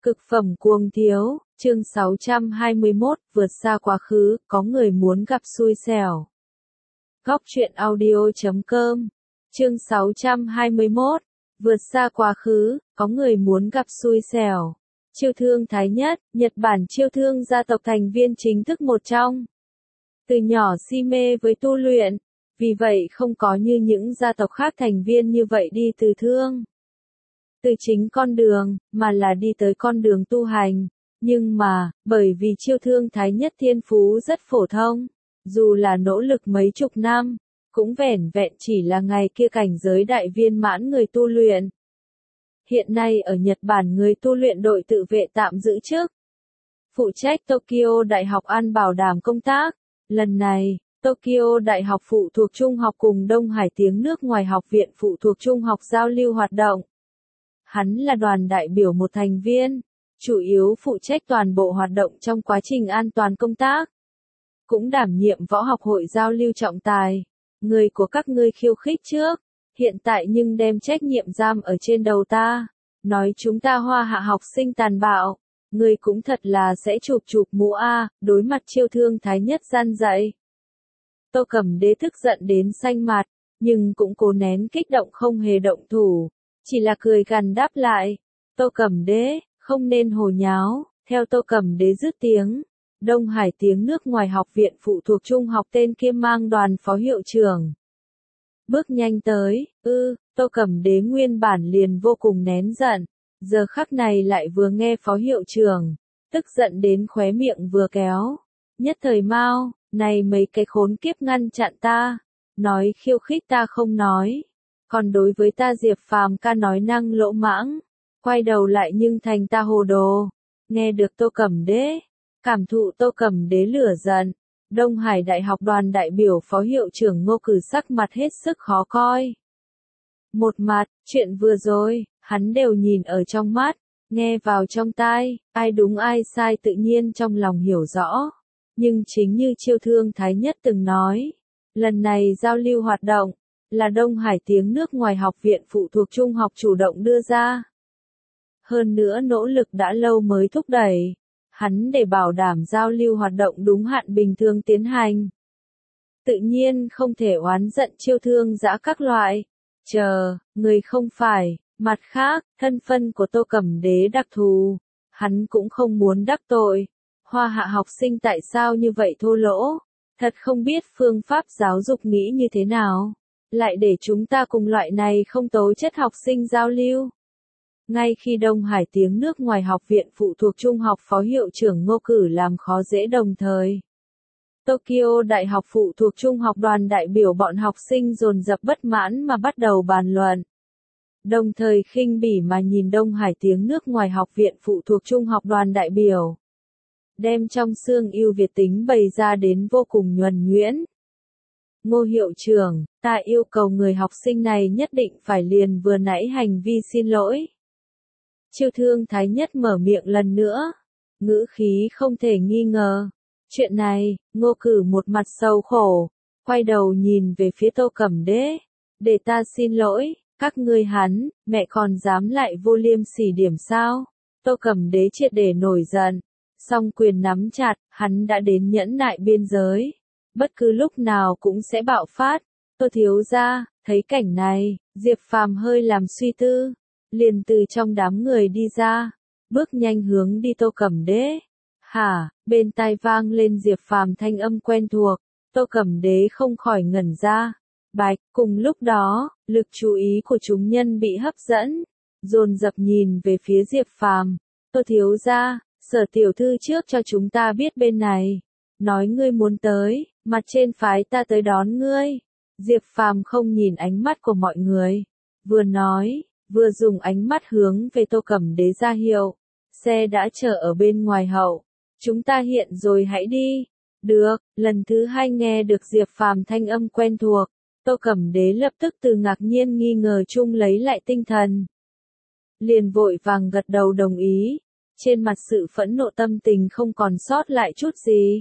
Cực phẩm cuồng thiếu, chương 621, vượt xa quá khứ, có người muốn gặp xui xẻo. Góc truyện audio.com, chương 621, vượt xa quá khứ, có người muốn gặp xui xẻo. Chiêu thương Thái Nhất, Nhật Bản chiêu thương gia tộc thành viên chính thức một trong. Từ nhỏ si mê với tu luyện, vì vậy không có như những gia tộc khác thành viên như vậy đi từ thương. Từ chính con đường, mà là đi tới con đường tu hành. Nhưng mà, bởi vì chiêu thương Thái Nhất thiên phú rất phổ thông, dù là nỗ lực mấy chục năm, cũng vẻn vẹn chỉ là ngày kia cảnh giới đại viên mãn người tu luyện. Hiện nay ở Nhật Bản người tu luyện đội tự vệ tạm giữ chức. Phụ trách Tokyo Đại học An bảo đảm công tác. Lần này, Tokyo Đại học phụ thuộc Trung học cùng Đông Hải tiếng nước ngoài học viện phụ thuộc Trung học giao lưu hoạt động. Hắn là đoàn đại biểu một thành viên, chủ yếu phụ trách toàn bộ hoạt động trong quá trình an toàn công tác. Cũng đảm nhiệm võ học hội giao lưu trọng tài. Người của các ngươi khiêu khích trước, hiện tại nhưng đem trách nhiệm giam ở trên đầu ta. Nói chúng ta Hoa Hạ học sinh tàn bạo. Người cũng thật là sẽ chụp mũ a, đối mặt chiêu thương Thái Nhất gian dạy. Tô Cẩm Đế tức giận đến xanh mặt, nhưng cũng cố nén kích động không hề động thủ. Chỉ là cười gằn đáp lại, Tô Cẩm Đế, không nên hồ nháo, theo Tô Cẩm Đế dứt tiếng. Đông Hải tiếng nước ngoài học viện phụ thuộc trung học tên kia mang đoàn phó hiệu trưởng. Bước nhanh tới, Tô Cẩm Đế nguyên bản liền vô cùng nén giận, giờ khắc này lại vừa nghe phó hiệu trưởng, tức giận đến khóe miệng vừa kéo. Nhất thời mau, này mấy cái khốn kiếp ngăn chặn ta, nói khiêu khích ta không nói. Còn đối với ta Diệp Phàm ca nói năng lỗ mãng, quay đầu lại nhưng thành ta hồ đồ. Nghe được Tô Cẩm Đế, cảm thụ Tô Cẩm Đế lửa giận, Đông Hải Đại học đoàn đại biểu phó hiệu trưởng Ngô Cử sắc mặt hết sức khó coi. Một mặt, chuyện vừa rồi, hắn đều nhìn ở trong mắt, nghe vào trong tai, ai đúng ai sai tự nhiên trong lòng hiểu rõ. Nhưng chính như chiêu thương Thái Nhất từng nói, lần này giao lưu hoạt động, là Đông Hải tiếng nước ngoài học viện phụ thuộc trung học chủ động đưa ra. Hơn nữa nỗ lực đã lâu mới thúc đẩy, hắn để bảo đảm giao lưu hoạt động đúng hạn bình thường tiến hành. Tự nhiên không thể oán giận chiêu thương dã các loại. Người không phải, mặt khác, thân phân của Tô Cẩm Đế đặc thù, hắn cũng không muốn đắc tội. Hoa Hạ học sinh tại sao như vậy thô lỗ, thật không biết phương pháp giáo dục nghĩ như thế nào. Lại để chúng ta cùng loại này không tố chất học sinh giao lưu. Ngay khi Đông Hải tiếng nước ngoài học viện phụ thuộc trung học phó hiệu trưởng Ngô Cử làm khó dễ đồng thời. Tokyo Đại học phụ thuộc trung học đoàn đại biểu bọn học sinh dồn dập bất mãn mà bắt đầu bàn luận. Đồng thời khinh bỉ mà nhìn Đông Hải tiếng nước ngoài học viện phụ thuộc trung học đoàn đại biểu. Đem trong xương ưu việt tính bày ra đến vô cùng nhuần nhuyễn. Ngô hiệu trưởng, ta yêu cầu người học sinh này nhất định phải liền vừa nãy hành vi xin lỗi. Chiêu thương Thái Nhất mở miệng lần nữa, ngữ khí không thể nghi ngờ. Chuyện này, Ngô Cử một mặt sầu khổ, quay đầu nhìn về phía Tô Cẩm Đế, để ta xin lỗi, các ngươi hắn, mẹ còn dám lại vô liêm sỉ điểm sao? Tô Cẩm Đế triệt để nổi giận, song quyền nắm chặt, hắn đã đến nhẫn nại biên giới. Bất cứ lúc nào cũng sẽ bạo phát. Tô thiếu gia, thấy cảnh này, Diệp Phàm hơi làm suy tư, liền từ trong đám người đi ra, bước nhanh hướng đi Tô Cẩm Đế. Hả, bên tai vang lên Diệp Phàm thanh âm quen thuộc, Tô Cẩm Đế không khỏi ngẩn ra. Bạch, cùng lúc đó, lực chú ý của chúng nhân bị hấp dẫn, dồn dập nhìn về phía Diệp Phàm. Tô thiếu gia, Sở tiểu thư trước cho chúng ta biết bên này, nói ngươi muốn tới, mặt trên phái ta tới đón ngươi. Diệp Phàm không nhìn ánh mắt của mọi người, vừa nói, vừa dùng ánh mắt hướng về Tô Cẩm Đế ra hiệu. Xe đã chờ ở bên ngoài hậu, chúng ta hiện rồi hãy đi. Được, lần thứ hai nghe được Diệp Phàm thanh âm quen thuộc, Tô Cẩm Đế lập tức từ ngạc nhiên nghi ngờ chung lấy lại tinh thần. Liền vội vàng gật đầu đồng ý, trên mặt sự phẫn nộ tâm tình không còn sót lại chút gì.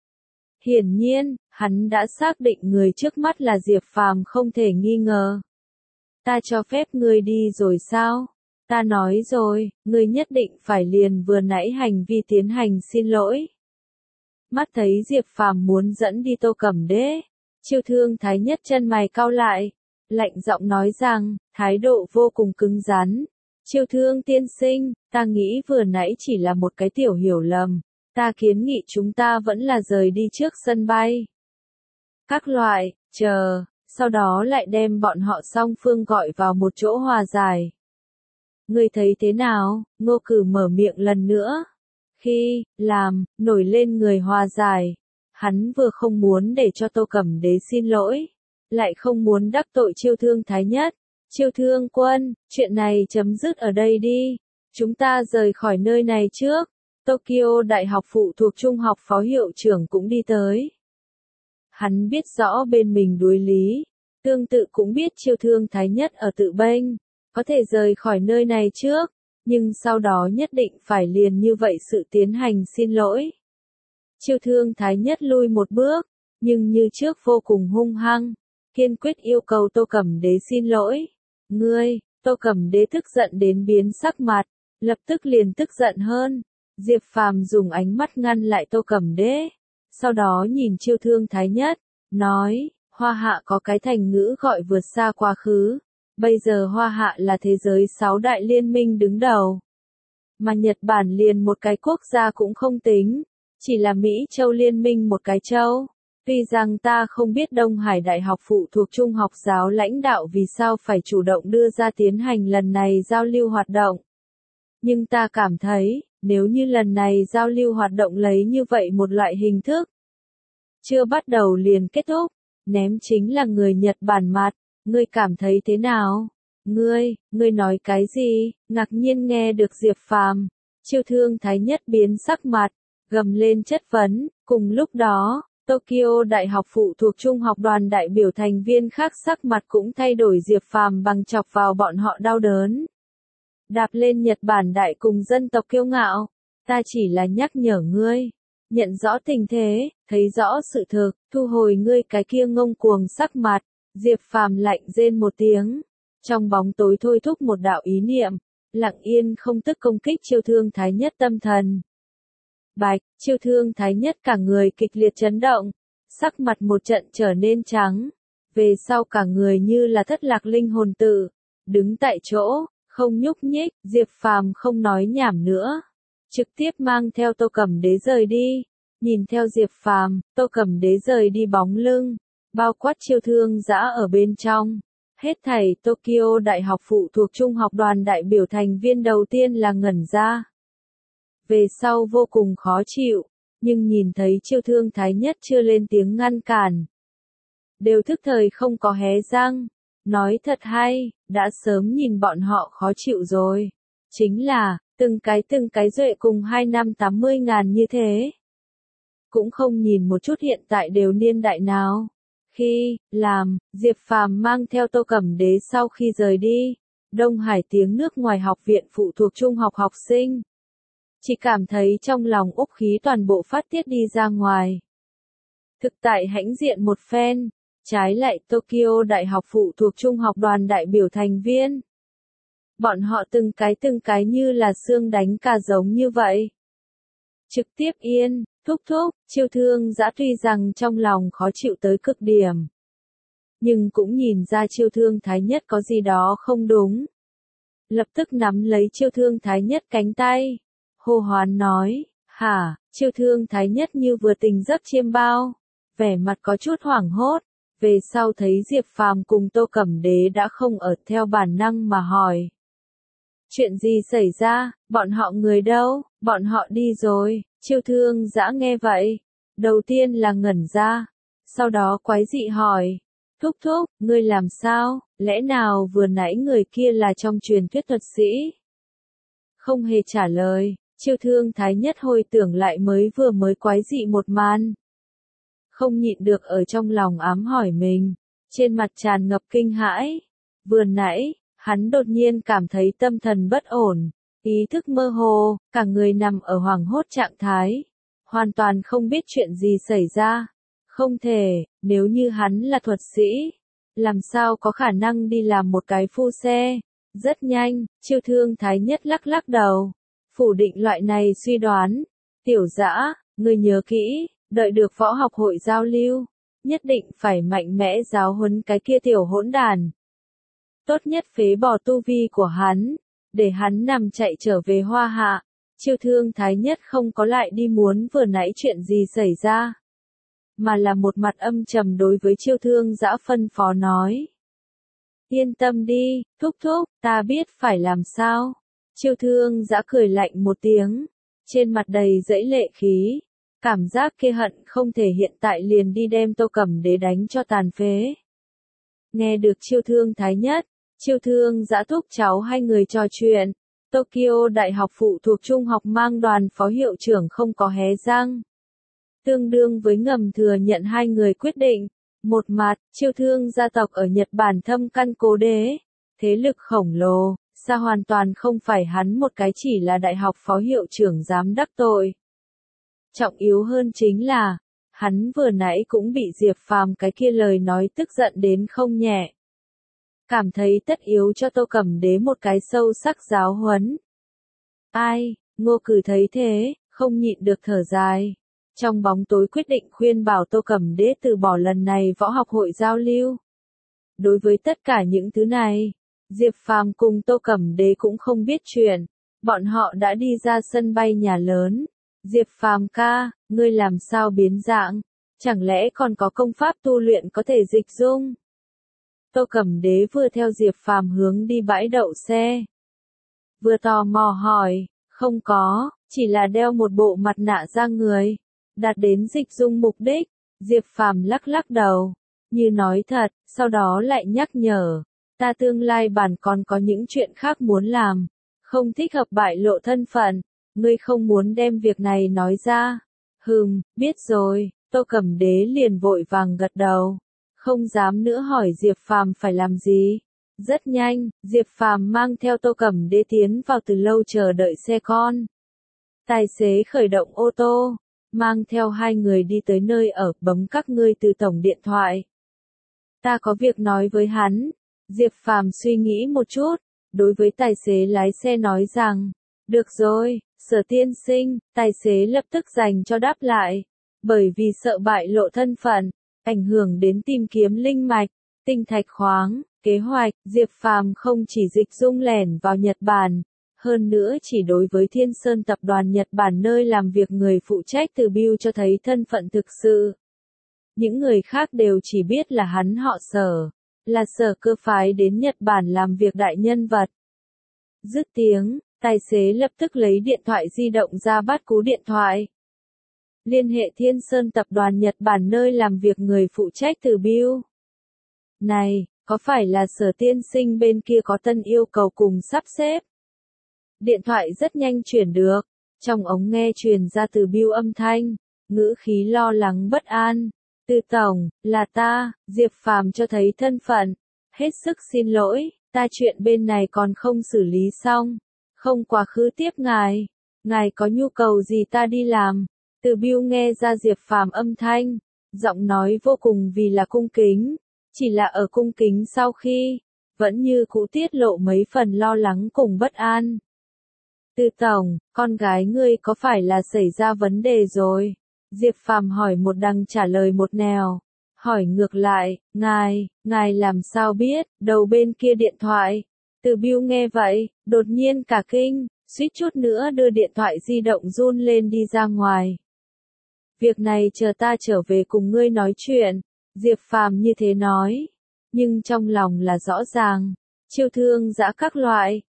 Hiển nhiên, hắn đã xác định người trước mắt là Diệp Phàm không thể nghi ngờ. Ta cho phép ngươi đi rồi sao? Ta nói rồi, ngươi nhất định phải liền vừa nãy hành vi tiến hành xin lỗi. Mắt thấy Diệp Phàm muốn dẫn đi Tô Cẩm Đế, Chiêu Thương Thái Nhất chân mày cau lại, lạnh giọng nói rằng, thái độ vô cùng cứng rắn. Chiêu Thương tiên sinh, ta nghĩ vừa nãy chỉ là một cái tiểu hiểu lầm, ta kiến nghị chúng ta vẫn là rời đi trước sân bay. Các loại, chờ, sau đó lại đem bọn họ song phương gọi vào một chỗ hòa giải. Ngươi thấy thế nào? Ngô Cử mở miệng lần nữa. Khi, nổi lên người hòa giải, hắn vừa không muốn để cho Tô Cẩm Đế xin lỗi, lại không muốn đắc tội Chiêu Thương Thái Nhất. Chiêu Thương quân, chuyện này chấm dứt ở đây đi. Chúng ta rời khỏi nơi này trước. Tokyo Đại học phụ thuộc trung học phó hiệu trưởng cũng đi tới. Hắn biết rõ bên mình đối lý, tương tự cũng biết Chiêu Thương Thái Nhất ở tự bênh, có thể rời khỏi nơi này trước, nhưng sau đó nhất định phải liền như vậy sự tiến hành xin lỗi. Chiêu Thương Thái Nhất lui một bước, nhưng như trước vô cùng hung hăng, kiên quyết yêu cầu Tô Cẩm Đế xin lỗi. Ngươi, Tô Cẩm Đế tức giận đến biến sắc mặt, lập tức liền tức giận hơn. Diệp Phàm dùng ánh mắt ngăn lại Tô Cẩm Đế, sau đó nhìn Chiêu Thương Thái Nhất, nói, Hoa Hạ có cái thành ngữ gọi vượt xa quá khứ, bây giờ Hoa Hạ là thế giới 6 đại liên minh đứng đầu. Mà Nhật Bản liền một cái quốc gia cũng không tính, chỉ là Mỹ Châu liên minh một cái châu. Tuy rằng ta không biết Đông Hải Đại học phụ thuộc trung học giáo lãnh đạo vì sao phải chủ động đưa ra tiến hành lần này giao lưu hoạt động. Nhưng ta cảm thấy, nếu như lần này giao lưu hoạt động lấy như vậy một loại hình thức, chưa bắt đầu liền kết thúc, ném chính là người Nhật Bản mặt, ngươi cảm thấy thế nào? Ngươi nói cái gì? Ngạc nhiên nghe được Diệp Phàm, Chiêu Thương Thái Nhất biến sắc mặt, gầm lên chất vấn, cùng lúc đó, Tokyo Đại học phụ thuộc trung học đoàn đại biểu thành viên khác sắc mặt cũng thay đổi. Diệp Phàm bằng chọc vào bọn họ đau đớn. Đạp lên Nhật Bản đại cùng dân tộc kiêu ngạo, ta chỉ là nhắc nhở ngươi, nhận rõ tình thế, thấy rõ sự thực, thu hồi ngươi cái kia ngông cuồng sắc mặt. Diệp Phàm lạnh rên một tiếng, trong bóng tối thôi thúc một đạo ý niệm, lặng yên không tức công kích Chiêu Thương Thái Nhất tâm thần. Bạch, Chiêu Thương Thái Nhất cả người kịch liệt chấn động, sắc mặt một trận trở nên trắng, về sau cả người như là thất lạc linh hồn tử, đứng tại chỗ, không nhúc nhích. Diệp Phàm không nói nhảm nữa, trực tiếp mang theo Tô Cẩm Đế rời đi. Nhìn theo Diệp Phàm, Tô Cẩm Đế rời đi bóng lưng, bao quát Chiêu Thương Dã ở bên trong. Hết thảy Tokyo Đại học phụ thuộc trung học đoàn đại biểu thành viên đầu tiên là ngẩn ra. Về sau vô cùng khó chịu, nhưng nhìn thấy Chiêu Thương Thái Nhất chưa lên tiếng ngăn cản, đều thức thời không có hé răng. Nói thật hay, đã sớm nhìn bọn họ khó chịu rồi. Chính là, từng cái duệ cùng 2 năm 80.000 như thế. Cũng không nhìn một chút hiện tại đều niên đại nào. Khi, Diệp Phàm mang theo Tô Cẩm Đế sau khi rời đi, Đông Hải tiếng nước ngoài học viện phụ thuộc trung học học sinh. Chỉ cảm thấy trong lòng úc khí toàn bộ phát tiết đi ra ngoài. Thực tại hãnh diện một phen, trái lại Tokyo Đại học phụ thuộc trung học đoàn đại biểu thành viên. Bọn họ từng cái như là xương đánh cà giống như vậy. Trực tiếp yên, thúc, Chiêu Thương Dã tuy rằng trong lòng khó chịu tới cực điểm, nhưng cũng nhìn ra Chiêu Thương Thái Nhất có gì đó không đúng. Lập tức nắm lấy Chiêu Thương Thái Nhất cánh tay, hô hoán nói, hả? Chiêu Thương Thái Nhất như vừa tỉnh giấc chiêm bao, vẻ mặt có chút hoảng hốt, về sau thấy Diệp Phàm cùng Tô Cẩm Đế đã không ở, theo bản năng mà hỏi. Chuyện gì xảy ra, bọn họ người đâu? Bọn họ đi rồi. Chiêu Thương Dã nghe vậy, đầu tiên là ngẩn ra, sau đó quái dị hỏi, thúc, ngươi làm sao, lẽ nào vừa nãy người kia là trong truyền thuyết thuật sĩ? Không hề trả lời, Chiêu Thương Thái Nhất hồi tưởng lại mới quái dị một màn. Không nhịn được ở trong lòng ám hỏi mình, trên mặt tràn ngập kinh hãi. Vừa nãy, hắn đột nhiên cảm thấy tâm thần bất ổn, ý thức mơ hồ, cả người nằm ở hoảng hốt trạng thái, hoàn toàn không biết chuyện gì xảy ra. Không thể, nếu như hắn là thuật sĩ, làm sao có khả năng đi làm một cái phu xe, Rất nhanh, Chiêu Thương Thái Nhất lắc lắc đầu, phủ định loại này suy đoán. Tiểu Dã, ngươi nhớ kỹ, đợi được võ học hội giao lưu, nhất định phải mạnh mẽ giáo huấn cái kia tiểu hỗn đàn. Tốt nhất phế bỏ tu vi của hắn, để hắn nằm chạy trở về Hoa Hạ. Chiêu Thương Thái Nhất không có lại đi muốn vừa nãy chuyện gì xảy ra, mà là một mặt âm trầm đối với Chiêu Thương Dã phân phó nói. Yên tâm đi, thúc thúc, ta biết phải làm sao. Chiêu Thương Dã cười lạnh một tiếng, trên mặt đầy dẫy lệ khí, cảm giác kia hận không thể hiện tại liền đi đem Tô Cẩm Đế đánh cho tàn phế. Nghe được Chiêu Thương Thái Nhất, Chiêu Thương Dã thúc cháu hai người trò chuyện, Tokyo Đại học phụ thuộc trung học mang đoàn phó hiệu trưởng không có hé răng. Tương đương với ngầm thừa nhận hai người quyết định. Một mặt, Chiêu Thương gia tộc ở Nhật Bản thâm căn cố đế, thế lực khổng lồ, xa hoàn toàn không phải hắn một cái chỉ là đại học phó hiệu trưởng dám đắc tội. Trọng yếu hơn chính là, hắn vừa nãy cũng bị Diệp Phàm cái kia lời nói tức giận đến không nhẹ. Cảm thấy tất yếu cho Tô Cẩm Đế một cái sâu sắc giáo huấn. Ai, Ngô Cử thấy thế, không nhịn được thở dài. Trong bóng tối quyết định khuyên bảo Tô Cẩm Đế từ bỏ lần này võ học hội giao lưu. Đối với tất cả những thứ này, Diệp Phàm cùng Tô Cẩm Đế cũng không biết chuyện. Bọn họ đã đi ra sân bay nhà lớn. Diệp Phàm ca, ngươi làm sao biến dạng? Chẳng lẽ còn có công pháp tu luyện có thể dịch dung? Tô Cẩm Đế vừa theo Diệp Phàm hướng đi bãi đậu xe. Vừa tò mò hỏi, không có, chỉ là đeo một bộ mặt nạ da người. Đạt đến dịch dung mục đích, Diệp Phàm lắc lắc đầu, như nói thật, sau đó lại nhắc nhở, ta tương lai bản còn có những chuyện khác muốn làm, không thích hợp bại lộ thân phận, ngươi không muốn đem việc này nói ra. Biết rồi, Tô Cẩm Đế liền vội vàng gật đầu, không dám nữa hỏi Diệp Phàm phải làm gì. Rất nhanh, Diệp Phàm mang theo Tô Cẩm Đế tiến vào từ lâu chờ đợi xe con. Tài xế khởi động ô tô, mang theo hai người đi tới nơi ở, bấm các ngươi từ tổng điện thoại. Ta có việc nói với hắn. Diệp Phàm suy nghĩ một chút, đối với tài xế lái xe nói rằng, được rồi, Sở tiên sinh, tài xế lập tức dành cho đáp lại, bởi vì sợ bại lộ thân phận, ảnh hưởng đến tìm kiếm linh mạch, tinh thạch khoáng, kế hoạch, Diệp Phàm không chỉ dịch dung lẻn vào Nhật Bản. Hơn nữa chỉ đối với Thiên Sơn tập đoàn Nhật Bản nơi làm việc người phụ trách từ Bill cho thấy thân phận thực sự. Những người khác đều chỉ biết là hắn họ Sở, là Sở Cơ phái đến Nhật Bản làm việc đại nhân vật. Dứt tiếng, tài xế lập tức lấy điện thoại di động ra bắt cú điện thoại. Liên hệ Thiên Sơn tập đoàn Nhật Bản nơi làm việc người phụ trách từ Bill. Này, có phải là Sở tiên sinh bên kia có tân yêu cầu cùng sắp xếp? Điện thoại rất nhanh chuyển được, trong ống nghe truyền ra từ Bill âm thanh, ngữ khí lo lắng bất an. Từ tổng, là ta, Diệp Phàm cho thấy thân phận. Hết sức xin lỗi, ta chuyện bên này còn không xử lý xong. Không quá khứ tiếp ngài. Ngài có nhu cầu gì ta đi làm? Từ Bill nghe ra Diệp Phàm âm thanh, giọng nói vô cùng vì là cung kính. Chỉ là ở cung kính sau khi, vẫn như cũ tiết lộ mấy phần lo lắng cùng bất an. Từ tổng, con gái ngươi có phải là xảy ra vấn đề rồi? Diệp Phàm hỏi một đằng trả lời một nẻo. Hỏi ngược lại, ngài làm sao biết, đầu bên kia điện thoại. Từ Bill nghe vậy, đột nhiên cả kinh, suýt chút nữa đưa điện thoại di động run lên đi ra ngoài. Việc này chờ ta trở về cùng ngươi nói chuyện. Diệp Phàm như thế nói. Nhưng trong lòng là rõ ràng. Chiêu thương dã các loại.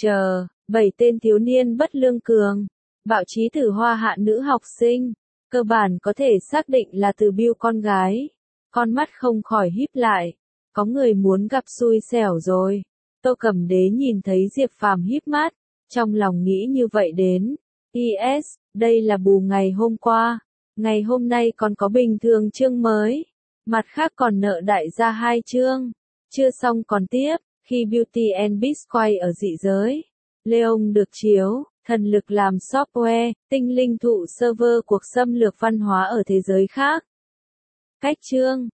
7 tên thiếu niên bất lương cường. Bạo chí tử Hoa Hạ nữ học sinh. Cơ bản có thể xác định là từ Bill con gái. Con mắt không khỏi híp lại. Có người muốn gặp xui xẻo rồi. Tô Cẩm Đế nhìn thấy Diệp Phàm híp mắt. Trong lòng nghĩ như vậy đến. Yes, đây là bù ngày hôm qua. Ngày hôm nay còn có bình thường chương mới. Mặt khác còn nợ đại gia 2 chương. Chưa xong còn tiếp. Khi Beauty and Beast quay ở dị giới. Leon được chiếu. Thần lực làm software, tinh linh thụ server cuộc xâm lược văn hóa ở thế giới khác. Cách chương